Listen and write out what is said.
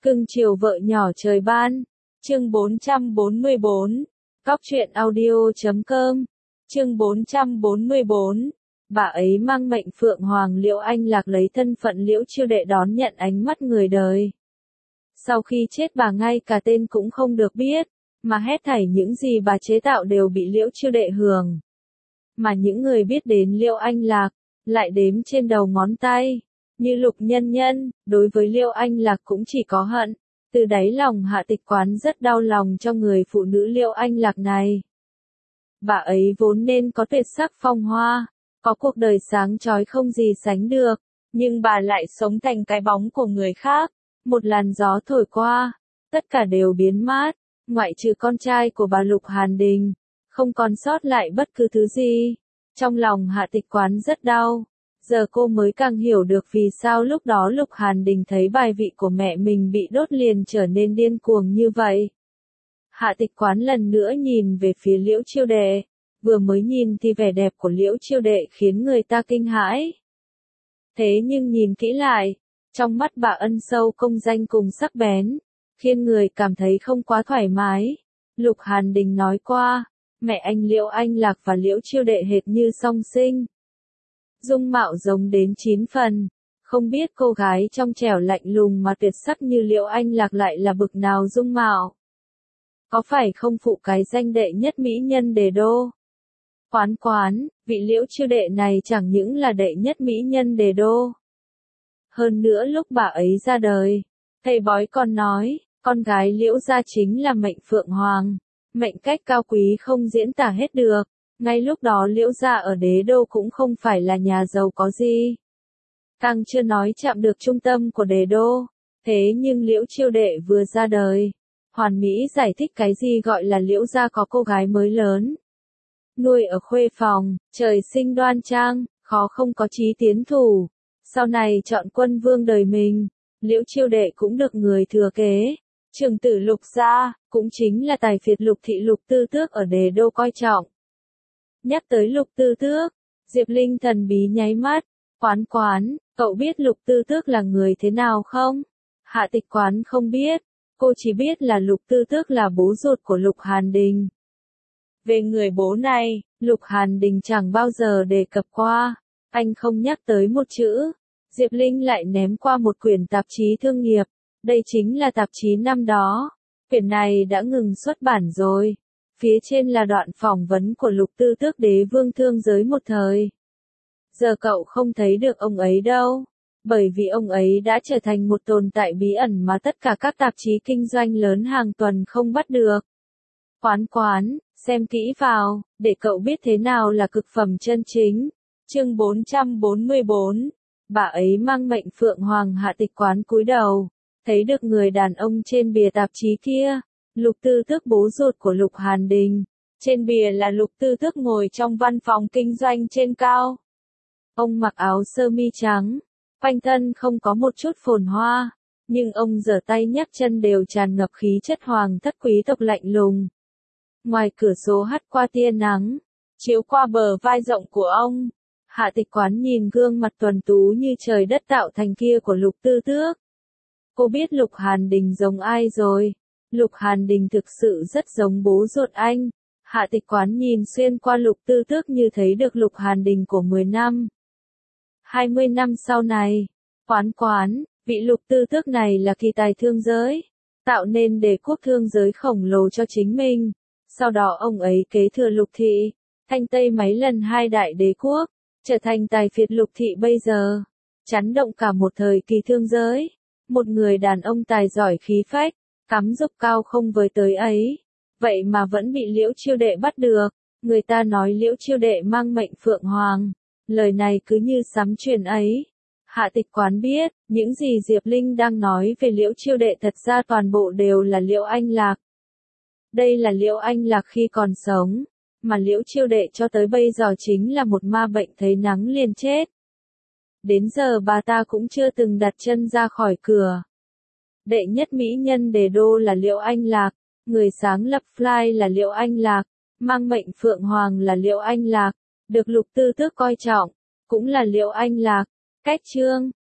Cưng chiều vợ nhỏ trời ban. Chương 444. Cóc truyện audio.com. Chương 444. Bà ấy mang mệnh Phượng Hoàng Liễu Anh Lạc lấy thân phận Liễu Chiêu Đệ đón nhận ánh mắt người đời. Sau khi chết bà ngay cả tên cũng không được biết, mà hết thảy những gì bà chế tạo đều bị Liễu Chiêu Đệ hưởng. Mà những người biết đến Liễu Anh Lạc, lại đếm trên đầu ngón tay. Như Lục Nhân Nhân, đối với Liễu Anh Lạc cũng chỉ có hận. Từ đáy lòng Hạ Tịch Quán rất đau lòng cho người phụ nữ Liễu Anh Lạc này. Bà ấy vốn nên có tuyệt sắc phong hoa, có cuộc đời sáng chói không gì sánh được, nhưng bà lại sống thành cái bóng của người khác. Một làn gió thổi qua, tất cả đều biến mất, ngoại trừ con trai của bà Lục Hàn Đình, không còn sót lại bất cứ thứ gì. Trong lòng Hạ Tịch Quán rất đau. Giờ cô mới càng hiểu được vì sao lúc đó Lục Hàn Đình thấy bài vị của mẹ mình bị đốt liền trở nên điên cuồng như vậy. Hạ Tịch Quán lần nữa nhìn về phía Liễu Chiêu Đệ, vừa mới nhìn thì vẻ đẹp của Liễu Chiêu Đệ khiến người ta kinh hãi. Thế nhưng nhìn kỹ lại, trong mắt bà ân sâu công danh cùng sắc bén, khiến người cảm thấy không quá thoải mái. Lục Hàn Đình nói qua, mẹ anh Liễu Anh Lạc và Liễu Chiêu Đệ hệt như song sinh. Dung mạo giống đến 9 phần, không biết cô gái trong trẻo lạnh lùng mà tuyệt sắc như Liễu Anh Lạc lại là bực nào dung mạo. Có phải không phụ cái danh đệ nhất mỹ nhân Đề Đô? Quán, vị Liễu Chiêu Đệ này chẳng những là đệ nhất mỹ nhân Đề Đô. Hơn nữa lúc bà ấy ra đời, thầy bói còn nói, con gái Liễu gia chính là mệnh Phượng Hoàng, mệnh cách cao quý không diễn tả hết được. Ngay lúc đó Liễu gia ở Đế Đô cũng không phải là nhà giàu có gì. Càng chưa nói chạm được trung tâm của Đế Đô. Thế nhưng Liễu Chiêu Đệ vừa ra đời, Hoàn Mỹ giải thích cái gì gọi là Liễu gia có cô gái mới lớn. Nuôi ở khuê phòng, trời sinh đoan trang, khó không có chí tiến thủ. Sau này chọn quân vương đời mình, Liễu Chiêu Đệ cũng được người thừa kế. Trưởng tử Lục gia, cũng chính là tài phiệt Lục thị Lục Tư Tước ở Đế Đô coi trọng. Nhắc tới Lục Tư Tước, Diệp Linh thần bí nháy mắt. Quán, cậu biết Lục Tư Tước là người thế nào không? Hạ Tịch Quán không biết, cô chỉ biết là Lục Tư Tước là bố ruột của Lục Hàn Đình. Về người bố này, Lục Hàn Đình chẳng bao giờ đề cập qua, anh không nhắc tới một chữ. Diệp Linh lại ném qua một quyển tạp chí thương nghiệp, đây chính là tạp chí năm đó. Quyển này đã ngừng xuất bản rồi. Phía trên là đoạn phỏng vấn của Lục Tư Tước đế vương thương giới một thời. Giờ cậu không thấy được ông ấy đâu, bởi vì ông ấy đã trở thành một tồn tại bí ẩn mà tất cả các tạp chí kinh doanh lớn hàng tuần không bắt được. Quán, xem kỹ vào, để cậu biết thế nào là cực phẩm chân chính. Chương 444. Bà ấy mang mệnh Phượng Hoàng. Hạ Tịch Quán cúi đầu, thấy được người đàn ông trên bìa tạp chí kia. Lục Tư Tước bố ruột của Lục Hàn Đình. Trên bìa là Lục Tư Tước ngồi trong văn phòng kinh doanh trên cao. Ông mặc áo sơ mi trắng, quanh thân không có một chút phồn hoa, nhưng ông giở tay nhấc chân đều tràn ngập khí chất hoàng thất quý tộc lạnh lùng. Ngoài cửa sổ hắt qua tia nắng, chiếu qua bờ vai rộng của ông. Hạ Tịch Quán nhìn gương mặt tuấn tú như trời đất tạo thành kia của Lục Tư Tước. Cô biết Lục Hàn Đình giống ai rồi. Lục Hàn Đình thực sự rất giống bố ruột anh. Hạ Tịch Quán nhìn xuyên qua Lục Tư Tước như thấy được Lục Hàn Đình của 10 năm. 20 năm sau này. Quán, vị Lục Tư Tước này là kỳ tài thương giới, tạo nên đế quốc thương giới khổng lồ cho chính mình. Sau đó ông ấy kế thừa Lục thị, thanh tây mấy lần hai đại đế quốc, trở thành tài phiệt Lục thị bây giờ, chấn động cả một thời kỳ thương giới. Một người đàn ông tài giỏi khí phách, cắm dốc cao không với tới ấy, vậy mà vẫn bị Liễu Chiêu Đệ bắt được. Người ta nói Liễu Chiêu Đệ mang mệnh Phượng Hoàng, lời này cứ như sấm truyền ấy. Hạ Tịch Quán biết, những gì Diệp Linh đang nói về Liễu Chiêu Đệ thật ra toàn bộ đều là Liễu Anh Lạc. Đây là Liễu Anh Lạc khi còn sống, mà Liễu Chiêu Đệ cho tới bây giờ chính là một ma bệnh thấy nắng liền chết. Đến giờ bà ta cũng chưa từng đặt chân ra khỏi cửa. Đệ nhất mỹ nhân Đề Đô là Liễu Anh Lạc, người sáng lập Fly là Liễu Anh Lạc, mang mệnh Phượng Hoàng là Liễu Anh Lạc, được Lục Tư Tước coi trọng, cũng là Liễu Anh Lạc. Cách chương